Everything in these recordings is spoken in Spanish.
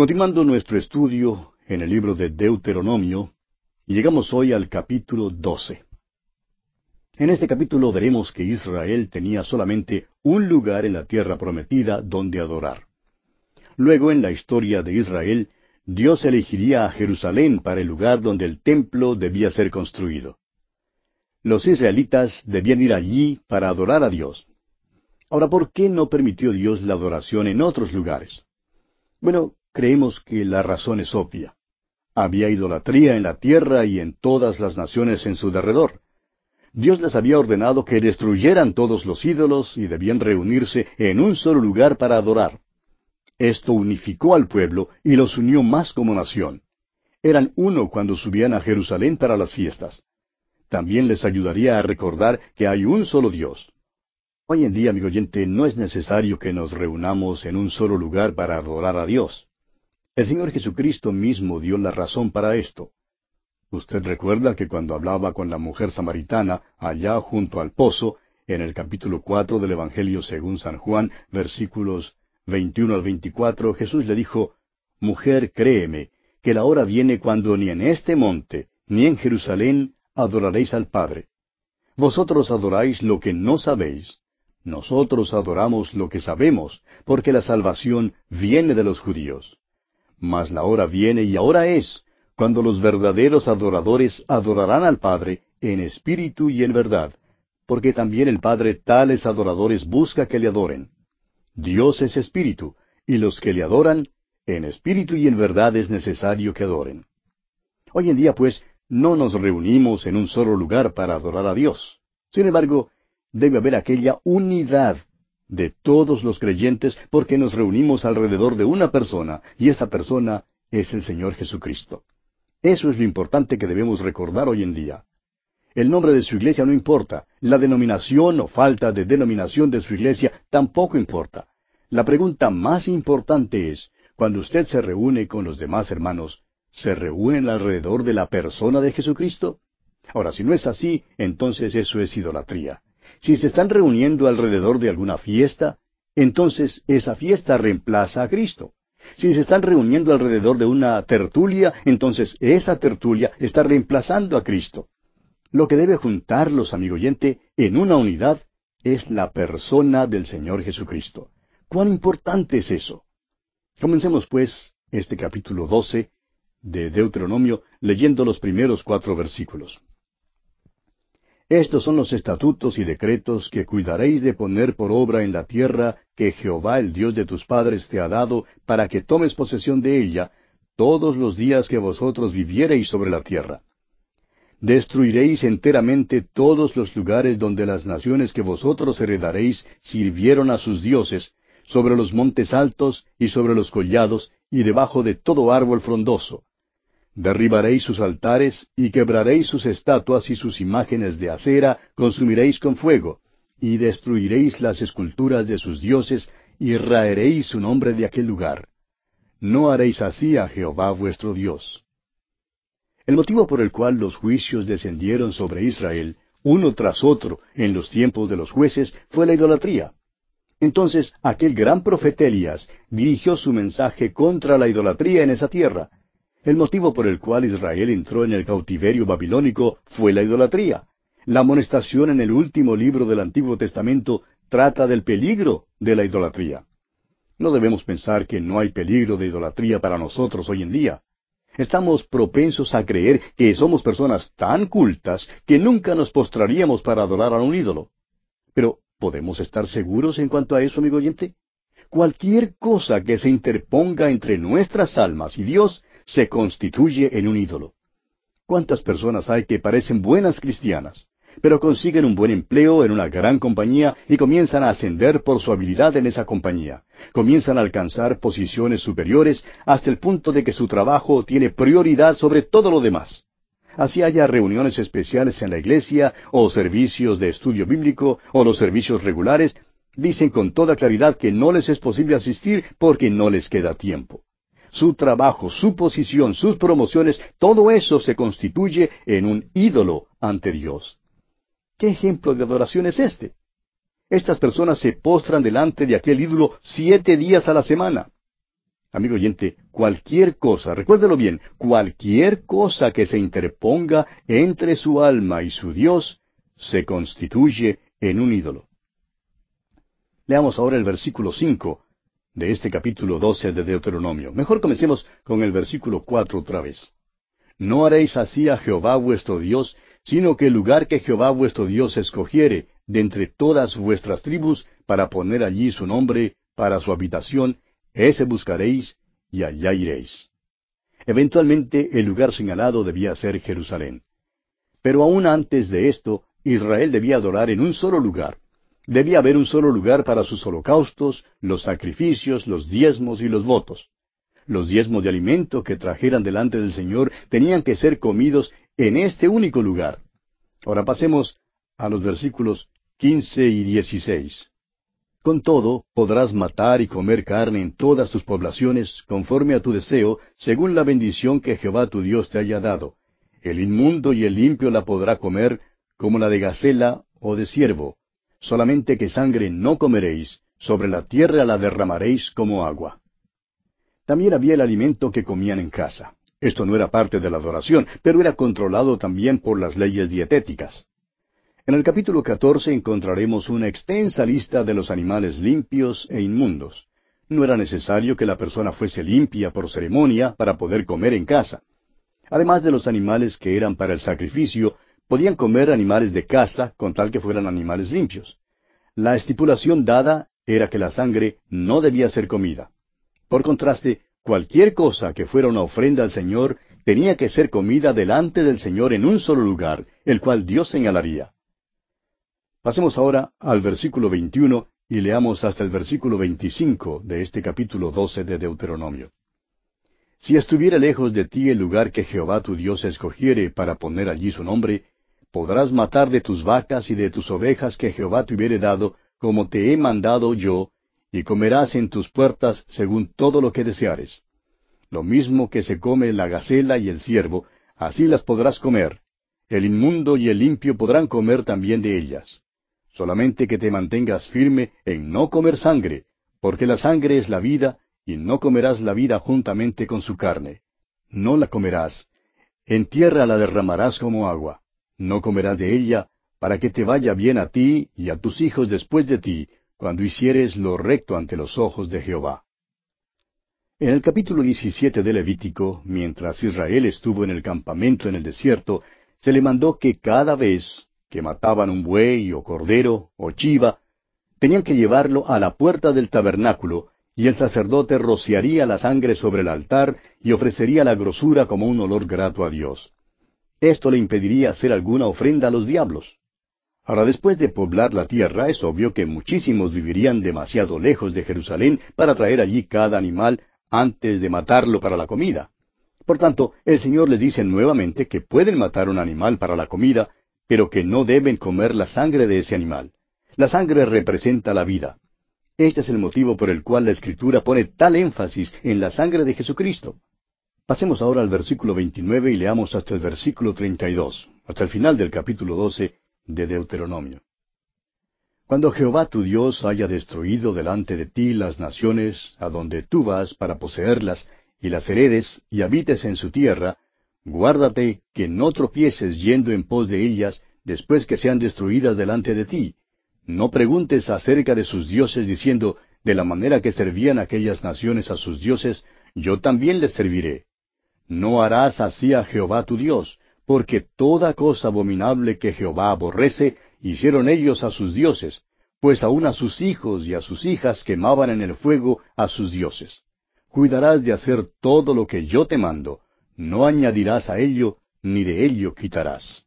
Continuando nuestro estudio en el libro de Deuteronomio, llegamos hoy al capítulo 12. En este capítulo veremos que Israel tenía solamente un lugar en la tierra prometida donde adorar. Luego, en la historia de Israel, Dios elegiría a Jerusalén para el lugar donde el templo debía ser construido. Los israelitas debían ir allí para adorar a Dios. Ahora, ¿por qué no permitió Dios la adoración en otros lugares? Bueno, creemos que la razón es obvia. Había idolatría en la tierra y en todas las naciones en su derredor. Dios les había ordenado que destruyeran todos los ídolos y debían reunirse en un solo lugar para adorar. Esto unificó al pueblo y los unió más como nación. Eran uno cuando subían a Jerusalén para las fiestas. También les ayudaría a recordar que hay un solo Dios. Hoy en día, amigo oyente, no es necesario que nos reunamos en un solo lugar para adorar a Dios. El Señor Jesucristo mismo dio la razón para esto. Usted recuerda que cuando hablaba con la mujer samaritana allá junto al pozo, en el capítulo 4 del Evangelio según San Juan, versículos 21 al 24, Jesús le dijo, «Mujer, créeme, que la hora viene cuando ni en este monte, ni en Jerusalén adoraréis al Padre. Vosotros adoráis lo que no sabéis. Nosotros adoramos lo que sabemos, porque la salvación viene de los judíos. Mas la hora viene y ahora es, cuando los verdaderos adoradores adorarán al Padre en espíritu y en verdad, porque también el Padre tales adoradores busca que le adoren. Dios es espíritu, y los que le adoran, en espíritu y en verdad es necesario que adoren». Hoy en día, pues, no nos reunimos en un solo lugar para adorar a Dios. Sin embargo, debe haber aquella unidad de todos los creyentes porque nos reunimos alrededor de una persona, y esa persona es el Señor Jesucristo. Eso es lo importante que debemos recordar hoy en día. El nombre de su iglesia no importa, la denominación o falta de denominación de su iglesia tampoco importa. La pregunta más importante es, cuando usted se reúne con los demás hermanos, ¿se reúnen alrededor de la persona de Jesucristo? Ahora, si no es así, entonces eso es idolatría. Si se están reuniendo alrededor de alguna fiesta, entonces esa fiesta reemplaza a Cristo. Si se están reuniendo alrededor de una tertulia, entonces esa tertulia está reemplazando a Cristo. Lo que debe juntarlos, amigo oyente, en una unidad, es la persona del Señor Jesucristo. ¿Cuán importante es eso? Comencemos, pues, este capítulo 12 de Deuteronomio, leyendo los primeros 4 versículos. Estos son los estatutos y decretos que cuidaréis de poner por obra en la tierra que Jehová el Dios de tus padres te ha dado para que tomes posesión de ella todos los días que vosotros viviereis sobre la tierra. Destruiréis enteramente todos los lugares donde las naciones que vosotros heredaréis sirvieron a sus dioses, sobre los montes altos y sobre los collados y debajo de todo árbol frondoso. Derribaréis sus altares, y quebraréis sus estatuas y sus imágenes de acera consumiréis con fuego, y destruiréis las esculturas de sus dioses, y raeréis su nombre de aquel lugar. No haréis así a Jehová vuestro Dios. El motivo por el cual los juicios descendieron sobre Israel, uno tras otro, en los tiempos de los jueces, fue la idolatría. Entonces aquel gran profeta Elías dirigió su mensaje contra la idolatría en esa tierra. El motivo por el cual Israel entró en el cautiverio babilónico fue la idolatría. La amonestación en el último libro del Antiguo Testamento trata del peligro de la idolatría. No debemos pensar que no hay peligro de idolatría para nosotros hoy en día. Estamos propensos a creer que somos personas tan cultas que nunca nos postraríamos para adorar a un ídolo. Pero, ¿podemos estar seguros en cuanto a eso, amigo oyente? Cualquier cosa que se interponga entre nuestras almas y Dios se constituye en un ídolo. ¿Cuántas personas hay que parecen buenas cristianas, pero consiguen un buen empleo en una gran compañía y comienzan a ascender por su habilidad en esa compañía? Comienzan a alcanzar posiciones superiores hasta el punto de que su trabajo tiene prioridad sobre todo lo demás. Así haya reuniones especiales en la iglesia, o servicios de estudio bíblico, o los servicios regulares, dicen con toda claridad que no les es posible asistir porque no les queda tiempo. Su trabajo, su posición, sus promociones, todo eso se constituye en un ídolo ante Dios. ¿Qué ejemplo de adoración es este? Estas personas se postran delante de aquel ídolo 7 días a la semana. Amigo oyente, cualquier cosa, recuérdelo bien, cualquier cosa que se interponga entre su alma y su Dios, se constituye en un ídolo. Leamos ahora el versículo 5 de este capítulo 12 de Deuteronomio. Mejor comencemos con el versículo 4 otra vez. No haréis así a Jehová vuestro Dios, sino que el lugar que Jehová vuestro Dios escogiere de entre todas vuestras tribus para poner allí su nombre para su habitación, ese buscaréis y allá iréis. Eventualmente el lugar señalado debía ser Jerusalén. Pero aún antes de esto, Israel debía adorar en un solo lugar. Debía haber un solo lugar para sus holocaustos, los sacrificios, los diezmos y los votos. Los diezmos de alimento que trajeran delante del Señor tenían que ser comidos en este único lugar. Ahora pasemos a los versículos 15 y 16. Con todo, podrás matar y comer carne en todas tus poblaciones, conforme a tu deseo, según la bendición que Jehová tu Dios te haya dado. El inmundo y el limpio la podrá comer, como la de gacela o de ciervo. Solamente que sangre no comeréis, sobre la tierra la derramaréis como agua. También había el alimento que comían en casa. Esto no era parte de la adoración, pero era controlado también por las leyes dietéticas. En el capítulo 14 encontraremos una extensa lista de los animales limpios e inmundos. No era necesario que la persona fuese limpia por ceremonia para poder comer en casa. Además de los animales que eran para el sacrificio, podían comer animales de caza con tal que fueran animales limpios. La estipulación dada era que la sangre no debía ser comida. Por contraste, cualquier cosa que fuera una ofrenda al Señor tenía que ser comida delante del Señor en un solo lugar, el cual Dios señalaría. Pasemos ahora al versículo 21 y leamos hasta el versículo 25 de este capítulo 12 de Deuteronomio. Si estuviera lejos de ti el lugar que Jehová tu Dios escogiere para poner allí su nombre, podrás matar de tus vacas y de tus ovejas que Jehová te hubiere dado, como te he mandado yo, y comerás en tus puertas según todo lo que deseares. Lo mismo que se come la gacela y el ciervo, así las podrás comer. El inmundo y el limpio podrán comer también de ellas. Solamente que te mantengas firme en no comer sangre, porque la sangre es la vida, y no comerás la vida juntamente con su carne. No la comerás. En tierra la derramarás como agua. No comerás de ella, para que te vaya bien a ti y a tus hijos después de ti, cuando hicieres lo recto ante los ojos de Jehová. En el capítulo 17 de Levítico, mientras Israel estuvo en el campamento en el desierto, se le mandó que cada vez que mataban un buey o cordero o chiva, tenían que llevarlo a la puerta del tabernáculo, y el sacerdote rociaría la sangre sobre el altar y ofrecería la grosura como un olor grato a Dios. Esto le impediría hacer alguna ofrenda a los diablos. Ahora, después de poblar la tierra, es obvio que muchísimos vivirían demasiado lejos de Jerusalén para traer allí cada animal antes de matarlo para la comida. Por tanto, el Señor les dice nuevamente que pueden matar un animal para la comida, pero que no deben comer la sangre de ese animal. La sangre representa la vida. Este es el motivo por el cual la Escritura pone tal énfasis en la sangre de Jesucristo. Pasemos ahora al versículo 29 y leamos hasta el versículo 32, hasta el final del capítulo 12 de Deuteronomio. Cuando Jehová tu Dios haya destruido delante de ti las naciones a donde tú vas para poseerlas, y las heredes, y habites en su tierra, guárdate que no tropieces yendo en pos de ellas después que sean destruidas delante de ti. No preguntes acerca de sus dioses diciendo, de la manera que servían aquellas naciones a sus dioses, yo también les serviré. No harás así a Jehová tu Dios, porque toda cosa abominable que Jehová aborrece, hicieron ellos a sus dioses, pues aun a sus hijos y a sus hijas quemaban en el fuego a sus dioses. Cuidarás de hacer todo lo que yo te mando, no añadirás a ello, ni de ello quitarás.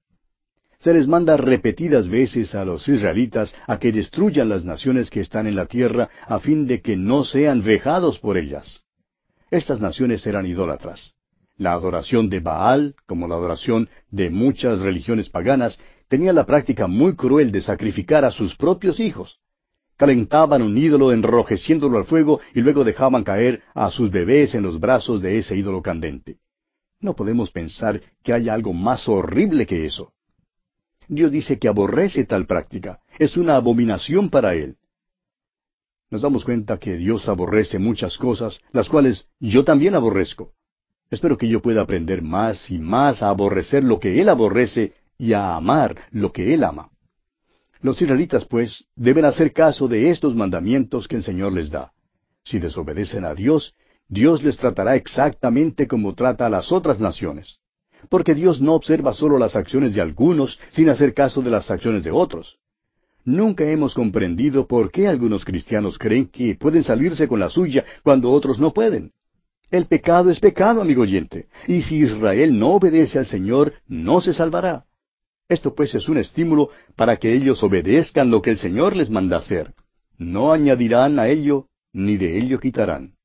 Se les manda repetidas veces a los israelitas a que destruyan las naciones que están en la tierra a fin de que no sean vejados por ellas. Estas naciones eran idólatras. La adoración de Baal, como la adoración de muchas religiones paganas, tenía la práctica muy cruel de sacrificar a sus propios hijos. Calentaban un ídolo enrojeciéndolo al fuego y luego dejaban caer a sus bebés en los brazos de ese ídolo candente. No podemos pensar que haya algo más horrible que eso. Dios dice que aborrece tal práctica. Es una abominación para Él. nos damos cuenta que Dios aborrece muchas cosas, las cuales yo también aborrezco. Espero que yo pueda aprender más y más a aborrecer lo que Él aborrece y a amar lo que Él ama. Los israelitas, pues, deben hacer caso de estos mandamientos que el Señor les da. Si desobedecen a Dios, Dios les tratará exactamente como trata a las otras naciones. Porque Dios no observa solo las acciones de algunos sin hacer caso de las acciones de otros. Nunca hemos comprendido por qué algunos cristianos creen que pueden salirse con la suya cuando otros no pueden. El pecado es pecado, amigo oyente, y si Israel no obedece al Señor, no se salvará. Esto pues es un estímulo para que ellos obedezcan lo que el Señor les manda hacer. No añadirán a ello, ni de ello quitarán.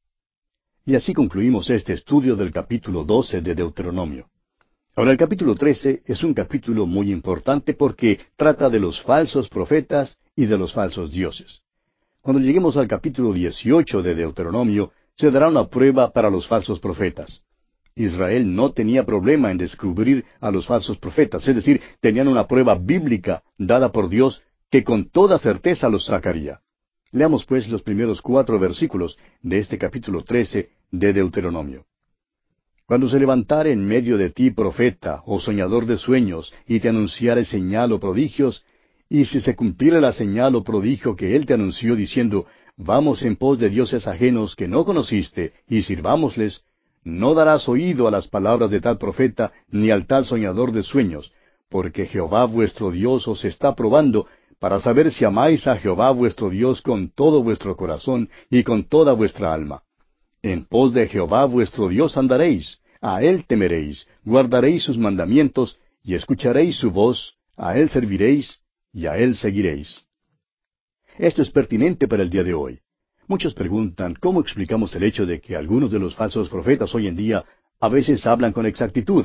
Y así concluimos este estudio del capítulo 12 de Deuteronomio. Ahora el capítulo 13 es un capítulo muy importante porque trata de los falsos profetas y de los falsos dioses. Cuando lleguemos al capítulo 18 de Deuteronomio, se dará una prueba para los falsos profetas. Israel no tenía problema en descubrir a los falsos profetas, es decir, tenían una prueba bíblica dada por Dios que con toda certeza los sacaría. Leamos pues los primeros 4 versículos de este capítulo 13 de Deuteronomio. Cuando se levantare en medio de ti profeta o soñador de sueños, y te anunciare señal o prodigios, y si se cumpliere la señal o prodigio que él te anunció, diciendo, vamos en pos de dioses ajenos que no conociste, y sirvámosles, no darás oído a las palabras de tal profeta, ni al tal soñador de sueños, porque Jehová vuestro Dios os está probando, para saber si amáis a Jehová vuestro Dios con todo vuestro corazón y con toda vuestra alma. En pos de Jehová vuestro Dios andaréis, a Él temeréis, guardaréis sus mandamientos, y escucharéis su voz, a Él serviréis, y a Él seguiréis. Esto es pertinente para el día de hoy. Muchos preguntan cómo explicamos el hecho de que algunos de los falsos profetas hoy en día a veces hablan con exactitud,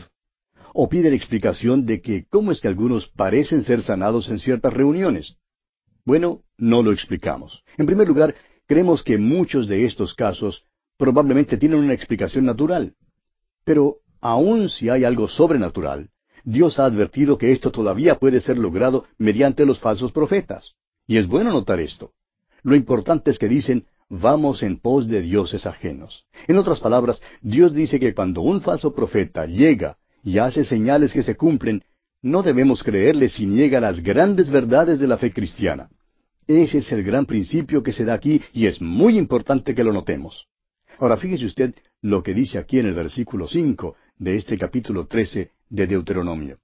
o piden explicación de que cómo es que algunos parecen ser sanados en ciertas reuniones. Bueno, no lo explicamos. En primer lugar, creemos que muchos de estos casos probablemente tienen una explicación natural. Pero aun si hay algo sobrenatural, Dios ha advertido que esto todavía puede ser logrado mediante los falsos profetas. Y es bueno notar esto. Lo importante es que dicen, vamos en pos de dioses ajenos. En otras palabras, Dios dice que cuando un falso profeta llega y hace señales que se cumplen, no debemos creerle si niega las grandes verdades de la fe cristiana. Ese es el gran principio que se da aquí y es muy importante que lo notemos. Ahora fíjese usted lo que dice aquí en el versículo 5 de este capítulo 13 de Deuteronomio.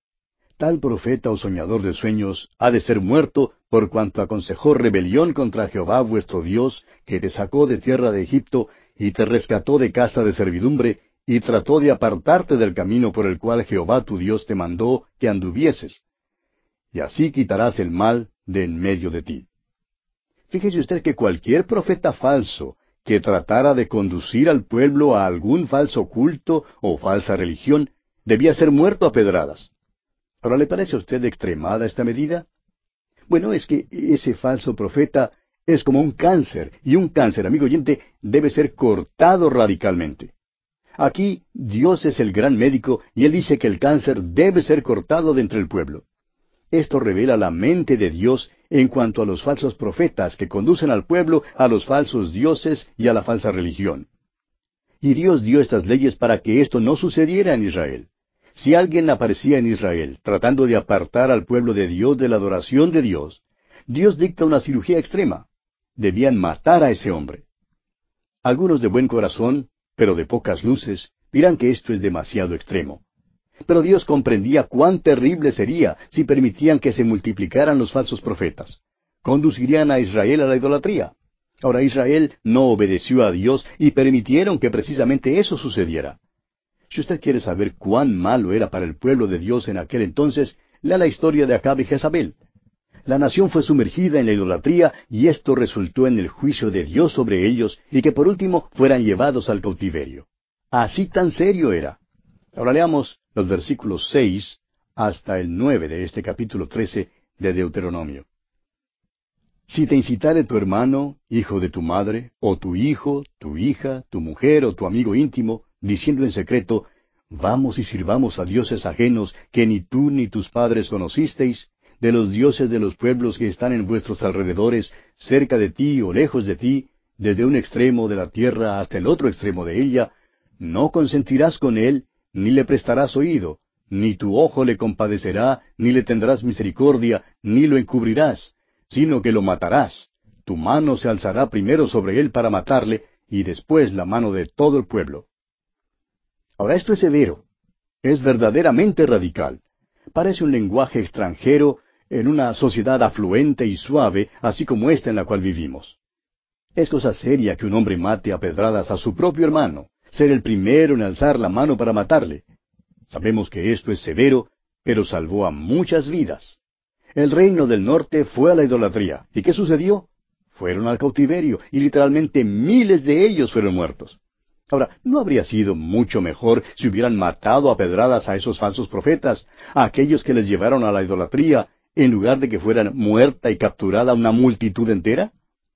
Tal profeta o soñador de sueños ha de ser muerto por cuanto aconsejó rebelión contra Jehová vuestro Dios, que te sacó de tierra de Egipto y te rescató de casa de servidumbre, y trató de apartarte del camino por el cual Jehová tu Dios te mandó que anduvieses. Y así quitarás el mal de en medio de ti. Fíjese usted que cualquier profeta falso que tratara de conducir al pueblo a algún falso culto o falsa religión, debía ser muerto a pedradas. Ahora, ¿le parece a usted extremada esta medida? Bueno, es que ese falso profeta es como un cáncer, y un cáncer, amigo oyente, debe ser cortado radicalmente. Aquí Dios es el gran médico, y Él dice que el cáncer debe ser cortado de entre el pueblo. Esto revela la mente de Dios en cuanto a los falsos profetas que conducen al pueblo a los falsos dioses y a la falsa religión. Y Dios dio estas leyes para que esto no sucediera en Israel. Si alguien aparecía en Israel tratando de apartar al pueblo de Dios de la adoración de Dios, Dios dicta una cirugía extrema. Debían matar a ese hombre. Algunos de buen corazón, pero de pocas luces, dirán que esto es demasiado extremo. Pero Dios comprendía cuán terrible sería si permitían que se multiplicaran los falsos profetas. Conducirían a Israel a la idolatría. Ahora Israel no obedeció a Dios y permitieron que precisamente eso sucediera. Si usted quiere saber cuán malo era para el pueblo de Dios en aquel entonces, lea la historia de Acab y Jezabel. La nación fue sumergida en la idolatría y esto resultó en el juicio de Dios sobre ellos y que por último fueran llevados al cautiverio. Así tan serio era. Ahora leamos los versículos 6 hasta el 9 de este capítulo 13 de Deuteronomio. Si te incitare tu hermano, hijo de tu madre, o tu hijo, tu hija, tu mujer o tu amigo íntimo, diciendo en secreto, vamos y sirvamos a dioses ajenos que ni tú ni tus padres conocisteis, de los dioses de los pueblos que están en vuestros alrededores, cerca de ti o lejos de ti, desde un extremo de la tierra hasta el otro extremo de ella, no consentirás con él, ni le prestarás oído, ni tu ojo le compadecerá, ni le tendrás misericordia, ni lo encubrirás, sino que lo matarás. Tu mano se alzará primero sobre él para matarle, y después la mano de todo el pueblo. Ahora esto es severo, es verdaderamente radical. Parece un lenguaje extranjero en una sociedad afluente y suave, así como esta en la cual vivimos. Es cosa seria que un hombre mate a pedradas a su propio hermano, ser el primero en alzar la mano para matarle. Sabemos que esto es severo, pero salvó a muchas vidas. El reino del norte fue a la idolatría. ¿Y qué sucedió? Fueron al cautiverio, y literalmente miles de ellos fueron muertos. Ahora, ¿no habría sido mucho mejor si hubieran matado a pedradas a esos falsos profetas, a aquellos que les llevaron a la idolatría, en lugar de que fueran muerta y capturada una multitud entera?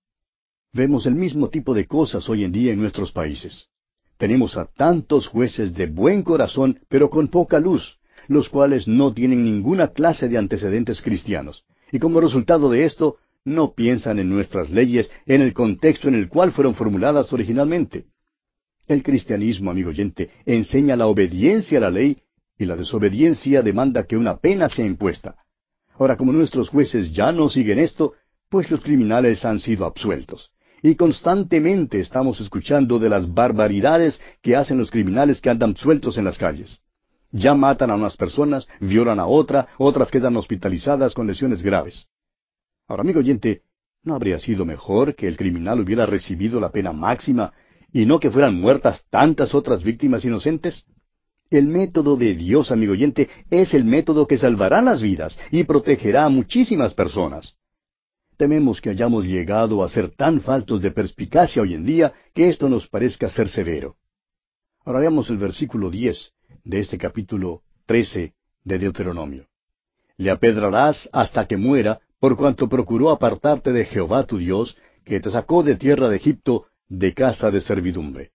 Vemos el mismo tipo de cosas hoy en día en nuestros países. Tenemos a tantos jueces de buen corazón, pero con poca luz, los cuales no tienen ninguna clase de antecedentes cristianos. Y como resultado de esto, no piensan en nuestras leyes en el contexto en el cual fueron formuladas originalmente. El cristianismo, amigo oyente, enseña la obediencia a la ley, y la desobediencia demanda que una pena sea impuesta. Ahora, como nuestros jueces ya no siguen esto, pues los criminales han sido absueltos. Y constantemente estamos escuchando de las barbaridades que hacen los criminales que andan sueltos en las calles. Ya matan a unas personas, violan a otras quedan hospitalizadas con lesiones graves. Ahora, amigo oyente, ¿no habría sido mejor que el criminal hubiera recibido la pena máxima y no que fueran muertas tantas otras víctimas inocentes? El método de Dios, amigo oyente, es el método que salvará las vidas y protegerá a muchísimas personas. Tememos que hayamos llegado a ser tan faltos de perspicacia hoy en día que esto nos parezca ser severo. Ahora veamos el versículo 10 de este capítulo 13 de Deuteronomio. Le apedrarás hasta que muera, por cuanto procuró apartarte de Jehová tu Dios, que te sacó de tierra de Egipto, de casa de servidumbre.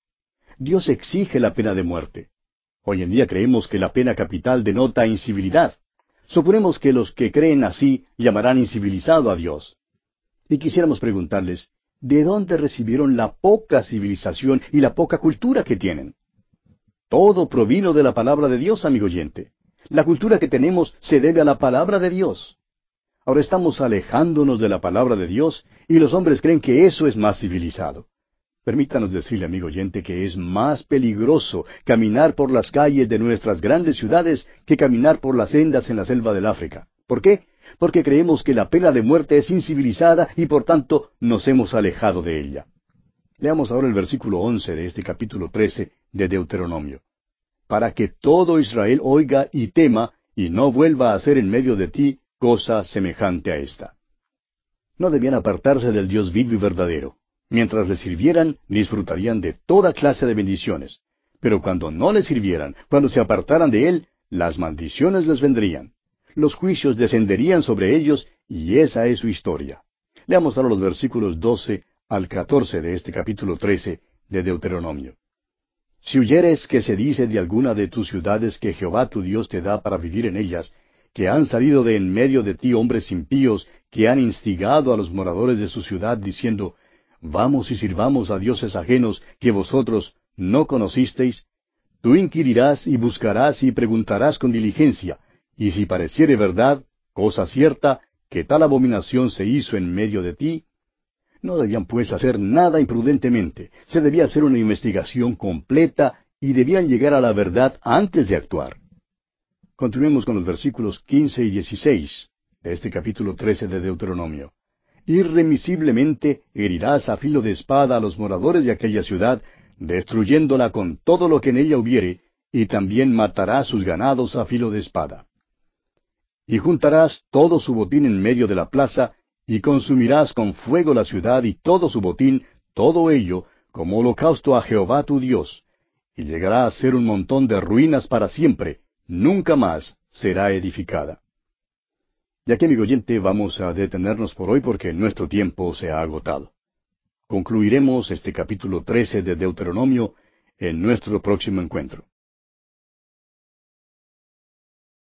Dios exige la pena de muerte. Hoy en día creemos que la pena capital denota incivilidad. Suponemos que los que creen así llamarán incivilizado a Dios. Y quisiéramos preguntarles, ¿de dónde recibieron la poca civilización y la poca cultura que tienen? Todo provino de la palabra de Dios, amigo oyente. La cultura que tenemos se debe a la palabra de Dios. Ahora estamos alejándonos de la palabra de Dios y los hombres creen que eso es más civilizado. Permítanos decirle, amigo oyente, que es más peligroso caminar por las calles de nuestras grandes ciudades que caminar por las sendas en la selva del África. ¿Por qué? Porque creemos que la pena de muerte es incivilizada y por tanto nos hemos alejado de ella. Leamos ahora el versículo 11 de este capítulo 13 de Deuteronomio. Para que todo Israel oiga y tema, y no vuelva a hacer en medio de ti cosa semejante a esta. No debían apartarse del Dios vivo y verdadero. Mientras le sirvieran, disfrutarían de toda clase de bendiciones. Pero cuando no le sirvieran, cuando se apartaran de Él, las maldiciones les vendrían. Los juicios descenderían sobre ellos, y esa es su historia. Leamos ahora los versículos 12 al 14 de este capítulo 13 de Deuteronomio. Si huyeres que se dice de alguna de tus ciudades que Jehová tu Dios te da para vivir en ellas, que han salido de en medio de ti hombres impíos que han instigado a los moradores de su ciudad, diciendo, Vamos y sirvamos a dioses ajenos que vosotros no conocisteis, tú inquirirás y buscarás y preguntarás con diligencia, y si pareciere verdad, cosa cierta, que tal abominación se hizo en medio de ti, no debían pues hacer nada imprudentemente, se debía hacer una investigación completa y debían llegar a la verdad antes de actuar. Continuemos con los versículos 15 y 16 de este capítulo 13 de Deuteronomio. Irremisiblemente herirás a filo de espada a los moradores de aquella ciudad, destruyéndola con todo lo que en ella hubiere, y también matarás sus ganados a filo de espada. Y juntarás todo su botín en medio de la plaza, y consumirás con fuego la ciudad y todo su botín, todo ello, como holocausto a Jehová tu Dios, y llegará a ser un montón de ruinas para siempre, nunca más será edificada. Y aquí, amigo oyente, vamos a detenernos por hoy porque nuestro tiempo se ha agotado. Concluiremos este capítulo 13 de Deuteronomio en nuestro próximo encuentro.